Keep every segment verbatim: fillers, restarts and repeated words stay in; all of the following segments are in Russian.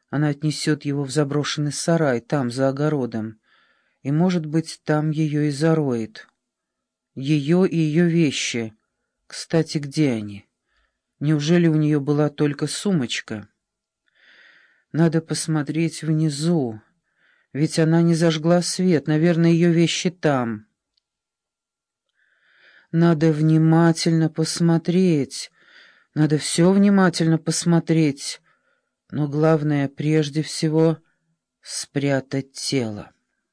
Она отнесет его в заброшенный сарай, там, за огородом, и, может быть, там ее и зароет. Ее и ее вещи. Кстати, где они? Неужели у нее была только сумочка? Надо посмотреть внизу, ведь она не зажгла свет, наверное, ее вещи там. Надо внимательно посмотреть, надо все внимательно посмотреть, но главное, прежде всего, спрятать тело.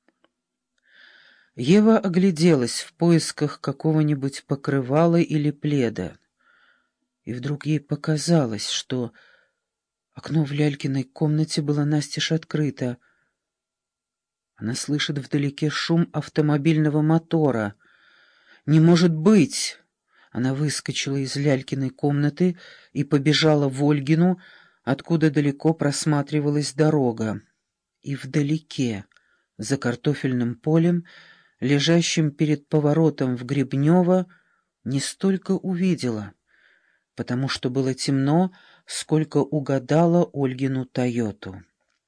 Ева огляделась в поисках какого-нибудь покрывала или пледа, и вдруг ей показалось, что окно в Лялькиной комнате было настежь открыто. Она слышит вдалеке шум автомобильного мотора. «Не может быть!» Она выскочила из Лялькиной комнаты и побежала в Ольгину, откуда далеко просматривалась дорога. И вдалеке, за картофельным полем, лежащим перед поворотом в Гребнево, не столько увидела, потому что было темно, сколько угадала Ольгину «Тойоту».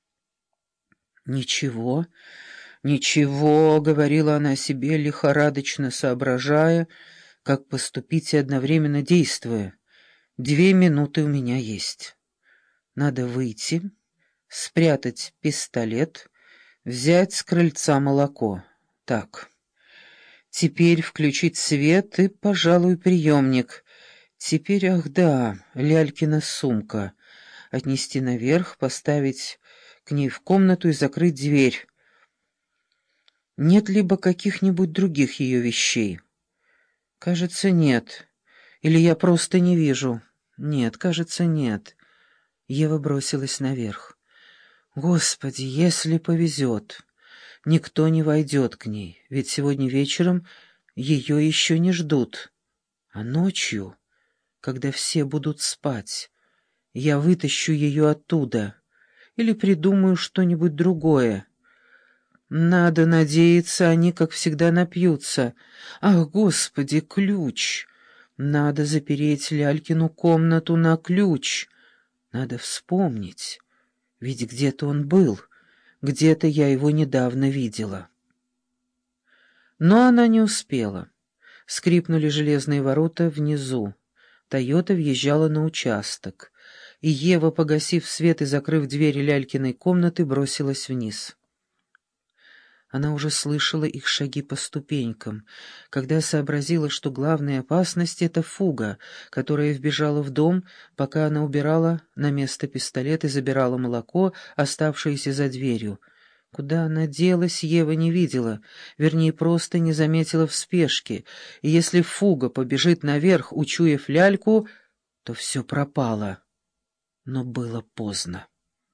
«Ничего, ничего», — говорила она себе, лихорадочно соображая, как поступить и одновременно действуя. «Две минуты у меня есть. Надо выйти, спрятать пистолет, взять с крыльца молоко. Так, теперь включить свет и, пожалуй, приемник. Теперь, ах да, Лялькина сумка. Отнести наверх, поставить к ней в комнату и закрыть дверь. Нет либо каких-нибудь других ее вещей? Кажется, нет. Или я просто не вижу? Нет, кажется, нет. Ева бросилась наверх. Господи, если повезет, никто не войдет к ней, ведь сегодня вечером ее еще не ждут. А ночью, когда все будут спать, я вытащу ее оттуда или придумаю что-нибудь другое. Надо надеяться, они, как всегда, напьются. Ах, Господи, ключ! Надо запереть Лялькину комнату на ключ. Надо вспомнить, ведь где-то он был, где-то я его недавно видела. Но она не успела. Скрипнули железные ворота внизу. «Тойота» въезжала на участок, и Ева, погасив свет и закрыв двери Лялькиной комнаты, бросилась вниз. Она уже слышала их шаги по ступенькам, когда сообразила, что главная опасность — это фуга, которая вбежала в дом, пока она убирала на место пистолет и забирала молоко, оставшееся за дверью. Куда она делась, Ева не видела, вернее, просто не заметила в спешке, и если фуга побежит наверх, учуяв Ляльку, то все пропало. Но было поздно.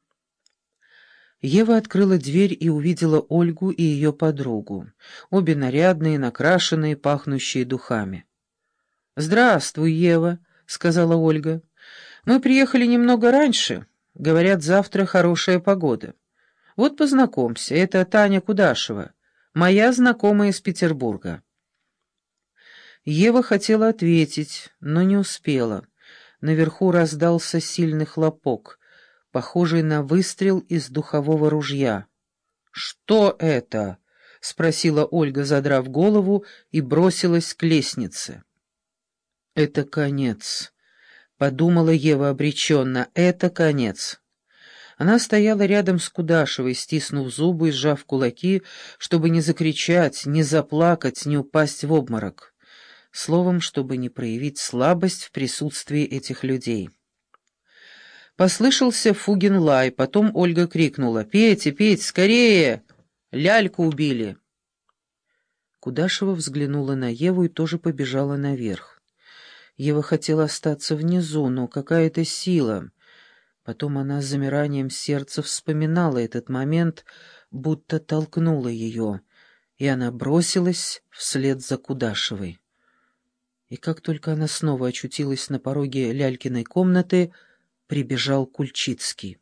Ева открыла дверь и увидела Ольгу и ее подругу, обе нарядные, накрашенные, пахнущие духами. «Здравствуй, Ева», — сказала Ольга. «Мы приехали немного раньше. Говорят, завтра хорошая погода. Вот познакомься, это Таня Кудашева, моя знакомая из Петербурга». Ева хотела ответить, но не успела. Наверху раздался сильный хлопок, похожий на выстрел из духового ружья. «Что это?» — спросила Ольга, задрав голову, и бросилась к лестнице. «Это конец», — подумала Ева обреченно, — «это конец». Она стояла рядом с Кудашевой, стиснув зубы и сжав кулаки, чтобы не закричать, не заплакать, не упасть в обморок. Словом, чтобы не проявить слабость в присутствии этих людей. Послышался Фугин лай, потом Ольга крикнула: «Петя, Петь, скорее! Ляльку убили!» Кудашева взглянула на Еву и тоже побежала наверх. Ева хотела остаться внизу, но какая-то сила. Потом она с замиранием сердца вспоминала этот момент, будто толкнула ее, и она бросилась вслед за Кудашевой. И как только она снова очутилась на пороге Лялькиной комнаты, прибежал Кульчицкий.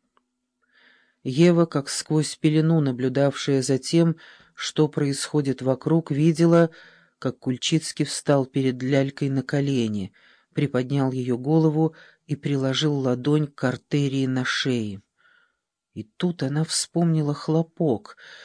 Ева, как сквозь пелену наблюдавшая за тем, что происходит вокруг, видела, как Кульчицкий встал перед Лялькой на колени, приподнял ее голову и приложил ладонь к артерии на шее. И тут она вспомнила хлопок,